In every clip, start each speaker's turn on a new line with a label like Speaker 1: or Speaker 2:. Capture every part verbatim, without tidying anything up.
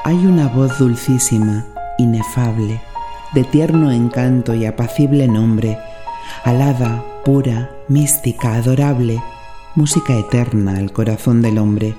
Speaker 1: Hay una voz dulcísima, inefable, de tierno encanto y apacible nombre, alada, pura, mística, adorable, música eterna al corazón del hombre.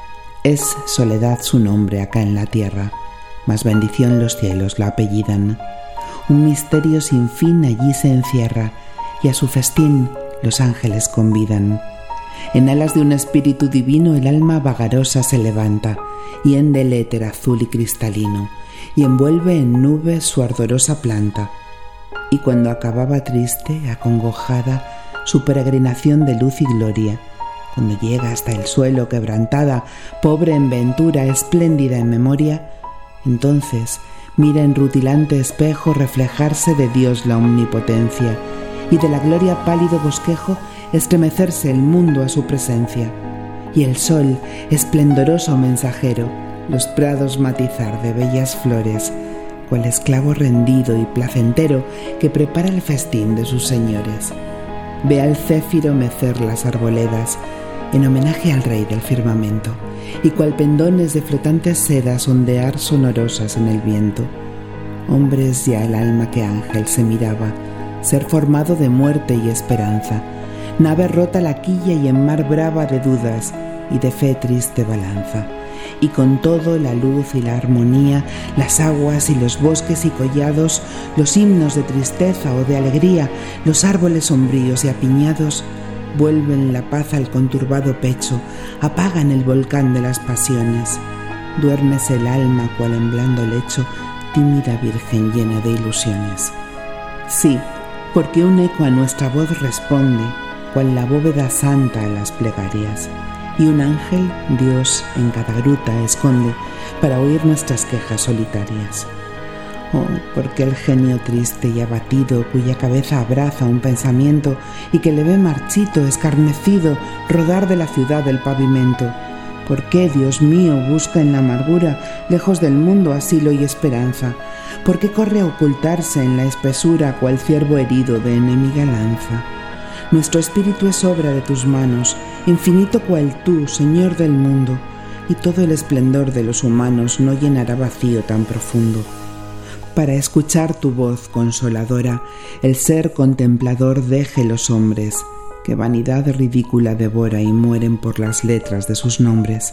Speaker 1: Es soledad su nombre acá en la tierra, mas bendición los cielos la apellidan. Un misterio sin fin allí se encierra, y a su festín los ángeles convidan. En alas de un espíritu divino el alma vagarosa se levanta, y hende el éter azul y cristalino, y envuelve en nubes su ardorosa planta. Y cuando acababa triste, acongojada, su peregrinación de luz y gloria, cuando llega hasta el suelo quebrantada, pobre en ventura, espléndida en memoria, entonces mira en rutilante espejo reflejarse de Dios la omnipotencia, y de la gloria pálido bosquejo estremecerse el mundo a su presencia, y el sol, esplendoroso mensajero, los prados matizar de bellas flores, cual esclavo rendido y placentero que prepara el festín de sus señores. Ve al céfiro mecer las arboledas, en homenaje al rey del firmamento, y cual pendones de flotantes sedas ondear sonorosas en el viento. Hombre es ya el alma que ángel se miraba, ser formado de muerte y esperanza, nave rota la quilla y en mar brava de dudas y de fe triste balanza, y con todo la luz y la armonía, las aguas y los bosques y collados, los himnos de tristeza o de alegría, los árboles sombríos y apiñados, vuelven la paz al conturbado pecho, apagan el volcán de las pasiones. Duérmese el alma cual en blando lecho, tímida virgen llena de ilusiones. Sí, porque un eco a nuestra voz responde, cual la bóveda santa a las plegarias, y un ángel, Dios, en cada gruta esconde para oír nuestras quejas solitarias. Oh, porque el genio triste y abatido, cuya cabeza abraza un pensamiento y que le ve marchito, escarnecido, rodar de la ciudad el pavimento, ¿por qué, Dios mío, busca en la amargura, lejos del mundo, asilo y esperanza? ¿Por qué corre a ocultarse en la espesura, cual ciervo herido de enemiga lanza? Nuestro espíritu es obra de tus manos, infinito cual tú, Señor del mundo, y todo el esplendor de los humanos no llenará vacío tan profundo. Para escuchar tu voz consoladora, el ser contemplador deje los hombres, que vanidad ridícula devora y mueren por las letras de sus nombres.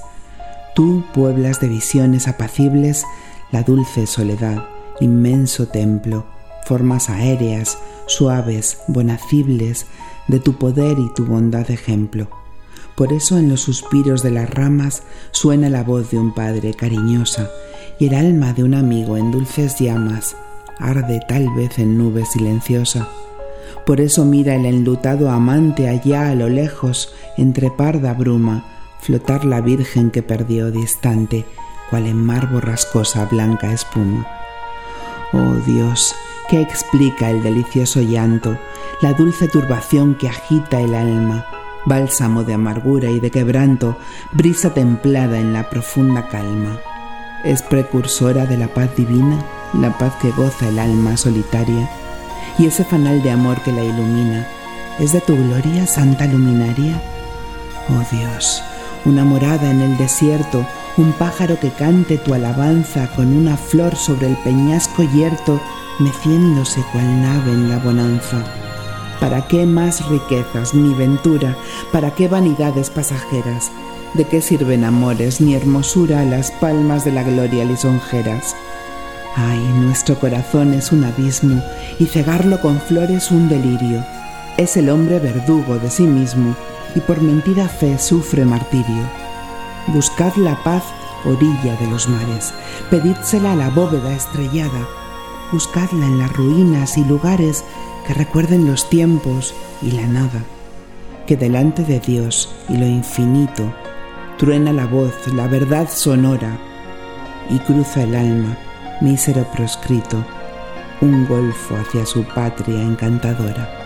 Speaker 1: Tú pueblas de visiones apacibles la dulce soledad, inmenso templo, formas aéreas, suaves, bonacibles, de tu poder y tu bondad ejemplo. Por eso en los suspiros de las ramas suena la voz de un padre cariñosa, y el alma de un amigo en dulces llamas arde tal vez en nube silenciosa. Por eso mira el enlutado amante allá a lo lejos, entre parda bruma, flotar la virgen que perdió distante, cual en mar borrascosa blanca espuma. Oh Dios, ¿qué explica el delicioso llanto, la dulce turbación que agita el alma, bálsamo de amargura y de quebranto, brisa templada en la profunda calma? Es precursora de la paz divina, la paz que goza el alma solitaria, y ese fanal de amor que la ilumina, ¿es de tu gloria, santa luminaria? Oh Dios, una morada en el desierto, un pájaro que cante tu alabanza con una flor sobre el peñasco yerto, meciéndose cual nave en la bonanza. ¿Para qué más riquezas ni ventura? ¿Para qué vanidades pasajeras? ¿De qué sirven amores ni hermosura a las palmas de la gloria lisonjeras? Ay, nuestro corazón es un abismo y cegarlo con flores un delirio. Es el hombre verdugo de sí mismo y por mentida fe sufre martirio. Buscad la paz, orilla de los mares, pedídsela a la bóveda estrellada. Buscadla en las ruinas y lugares que recuerden los tiempos y la nada. Que delante de Dios y lo infinito truena la voz, la verdad sonora, y cruza el alma, mísero proscrito, un golfo hacia su patria encantadora.